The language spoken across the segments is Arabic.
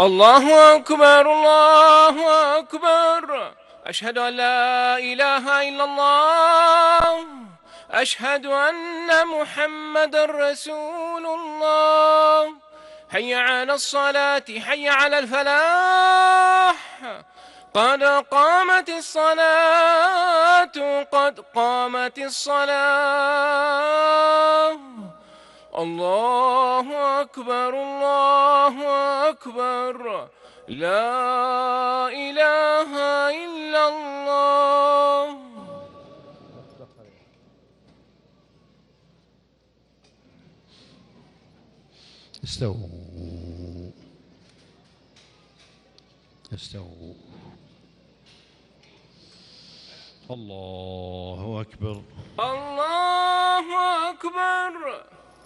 الله أكبر الله أكبر. أشهد أن لا إله إلا الله. أشهد أن محمدا رسول الله. حي على الصلاة حي على الفلاح. قد قامت الصلاة قد قامت الصلاة. الله أكبر الله أكبر. لا إله إلا الله. استووا استووا. الله أكبر الله أكبر.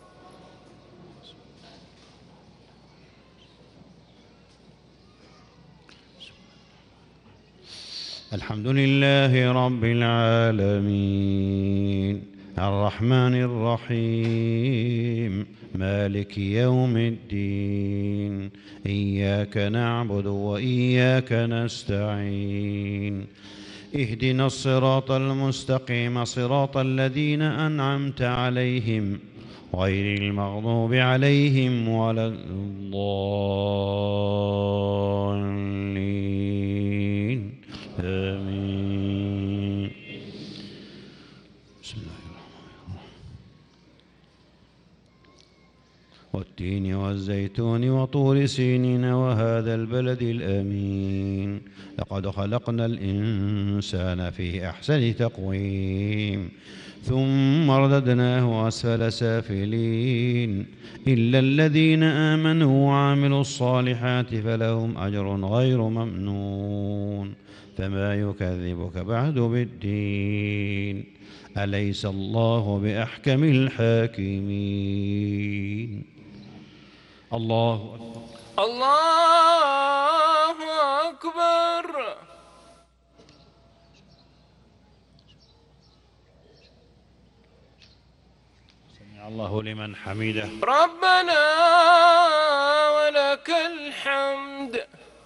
الحمد لله رب العالمين الرحمن الرحيم مالك يوم الدين إياك نعبد وإياك نستعين اهدنا الصراط المستقيم صراط الذين أنعمت عليهم غير المغضوب عليهم ولا الضالين آمين. بسم الله الرحمن الرحيم. والتين والزيتون وطور سينين وهذا البلد الأمين لقد خلقنا الإنسان في أحسن تقويم ثم رددناه أسفل سافلين إلا الذين آمنوا وعملوا الصالحات فلهم أجر غير ممنون فما يكذبك بعد بالدين أليس الله بأحكم الحاكمين. الله أكبر الله أكبر. سمع الله لمن حمده ربنا ولك الحمد.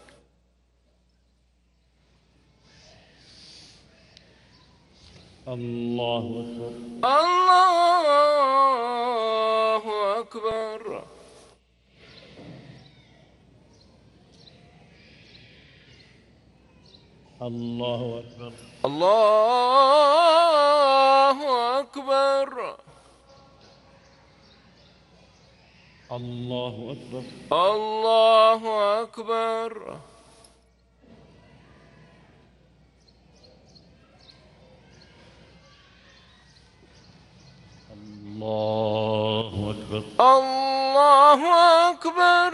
الله أكبر الله أكبر. الله أكبر الله أكبر. الله أكبر الله أكبر. الله أكبر الله أكبر.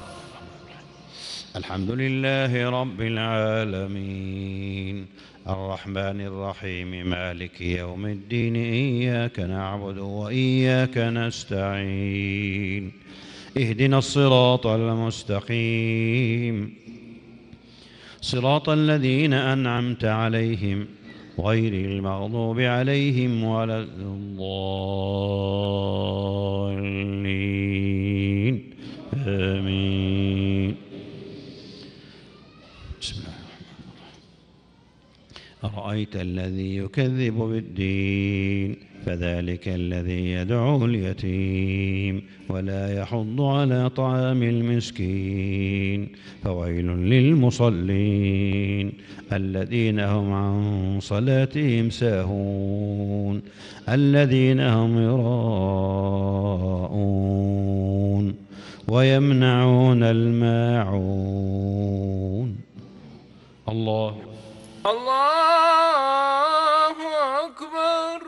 الحمد لله رب العالمين الرحمن الرحيم مالك يوم الدين إياك نعبد وإياك نستعين اهدنا الصراط المستقيم صراط الذين أنعمت عليهم غير المغضوب عليهم ولا الضالين آمين. بسم الله الرحمن الرحيم. أرأيت الذي يكذب بالدين فذلك الذي يدعو اليتيم ولا يحض على طعام المسكين فويل للمصلين الذين هم عن صلاتهم ساهون الذين هم يراءون ويمنعون الماعون. الله الله أكبر.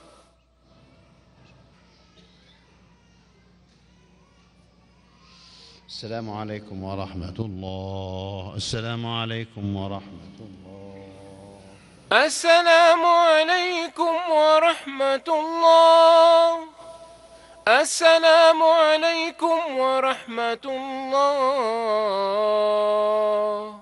السلام عليكم ورحمة الله. السلام عليكم ورحمة الله. السلام عليكم ورحمة الله. السلام عليكم ورحمة الله.